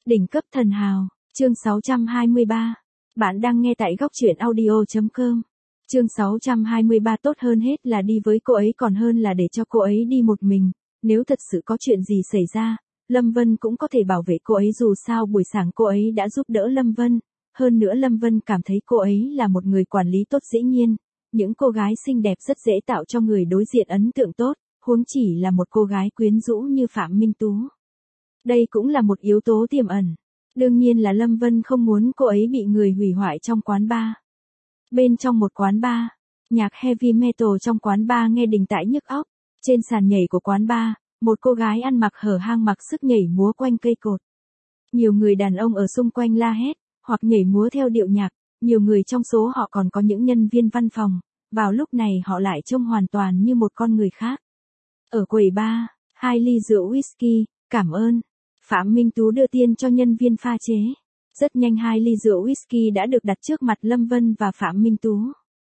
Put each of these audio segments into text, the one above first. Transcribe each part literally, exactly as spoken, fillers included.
Đỉnh cấp thần hào, chương sáu trăm hai mươi ba. Bạn đang nghe tại góc truyện audio chấm com. Chương sáu trăm hai mươi ba tốt hơn hết là đi với cô ấy còn hơn là để cho cô ấy đi một mình. Nếu thật sự có chuyện gì xảy ra, Lâm Vân cũng có thể bảo vệ cô ấy, dù sao buổi sáng cô ấy đã giúp đỡ Lâm Vân. Hơn nữa Lâm Vân cảm thấy cô ấy là một người quản lý tốt, dĩ nhiên. Những cô gái xinh đẹp rất dễ tạo cho người đối diện ấn tượng tốt, huống chỉ là một cô gái quyến rũ như Phạm Minh Tú. Đây cũng là một yếu tố tiềm ẩn. Đương nhiên là Lâm Vân không muốn cô ấy bị người hủy hoại trong quán bar. Bên trong một quán bar, nhạc heavy metal trong quán bar nghe đình tai nhức óc. Trên sàn nhảy của quán bar, một cô gái ăn mặc hở hang mặc sức nhảy múa quanh cây cột. Nhiều người đàn ông ở xung quanh la hét, hoặc nhảy múa theo điệu nhạc. Nhiều người trong số họ còn có những nhân viên văn phòng. Vào lúc này họ lại trông hoàn toàn như một con người khác. Ở quầy bar, hai ly rượu whisky, cảm ơn. Phạm Minh Tú đưa tiền cho nhân viên pha chế. Rất nhanh hai ly rượu whisky đã được đặt trước mặt Lâm Vân và Phạm Minh Tú.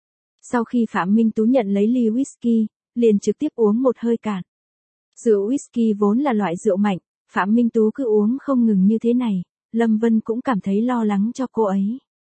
Sau khi Phạm Minh Tú nhận lấy ly whisky, liền trực tiếp uống một hơi cạn. Rượu whisky vốn là loại rượu mạnh, Phạm Minh Tú cứ uống không ngừng như thế này, Lâm Vân cũng cảm thấy lo lắng cho cô ấy.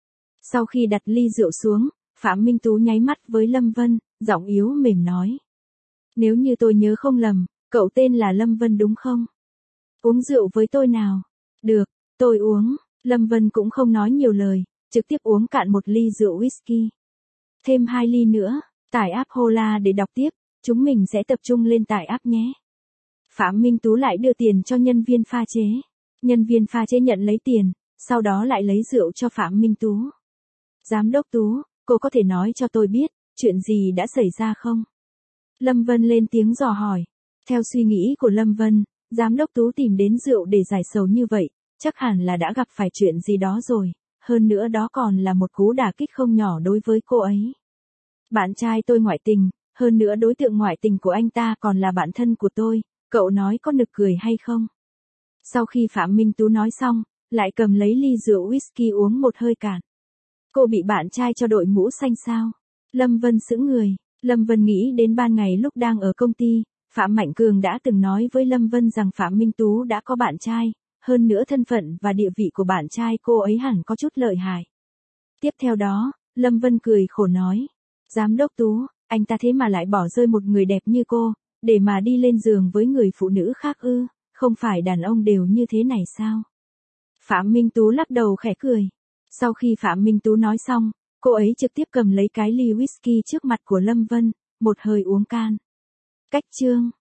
Sau khi đặt ly rượu xuống, Phạm Minh Tú nháy mắt với Lâm Vân, giọng yếu mềm nói. Nếu như tôi nhớ không lầm, cậu tên là Lâm Vân đúng không? Uống rượu với tôi nào. Được, tôi uống. Lâm Vân cũng không nói nhiều lời, trực tiếp uống cạn một ly rượu whisky. Thêm hai ly nữa, tải app Hola để đọc tiếp, chúng mình sẽ tập trung lên tải app nhé. Phạm Minh Tú lại đưa tiền cho nhân viên pha chế. Nhân viên pha chế nhận lấy tiền, sau đó lại lấy rượu cho Phạm Minh Tú. Giám đốc Tú, cô có thể nói cho tôi biết, chuyện gì đã xảy ra không? Lâm Vân lên tiếng dò hỏi. Theo suy nghĩ của Lâm Vân, Giám đốc Tú tìm đến rượu để giải sầu như vậy, chắc hẳn là đã gặp phải chuyện gì đó rồi, hơn nữa đó còn là một cú đả kích không nhỏ đối với cô ấy. Bạn trai tôi ngoại tình, hơn nữa đối tượng ngoại tình của anh ta còn là bạn thân của tôi, cậu nói có nực cười hay không? Sau khi Phạm Minh Tú nói xong, lại cầm lấy ly rượu whisky uống một hơi cạn. Cô bị bạn trai cho đội mũ xanh sao? Lâm Vân sững người, Lâm Vân nghĩ đến ban ngày lúc đang ở công ty. Phạm Mạnh Cường đã từng nói với Lâm Vân rằng Phạm Minh Tú đã có bạn trai, hơn nữa thân phận và địa vị của bạn trai cô ấy hẳn có chút lợi hại. Tiếp theo đó, Lâm Vân cười khổ nói, Giám đốc Tú, anh ta thế mà lại bỏ rơi một người đẹp như cô, để mà đi lên giường với người phụ nữ khác ư, không phải đàn ông đều như thế này sao? Phạm Minh Tú lắc đầu khẽ cười. Sau khi Phạm Minh Tú nói xong, cô ấy trực tiếp cầm lấy cái ly whisky trước mặt của Lâm Vân, một hơi uống can. Cách chương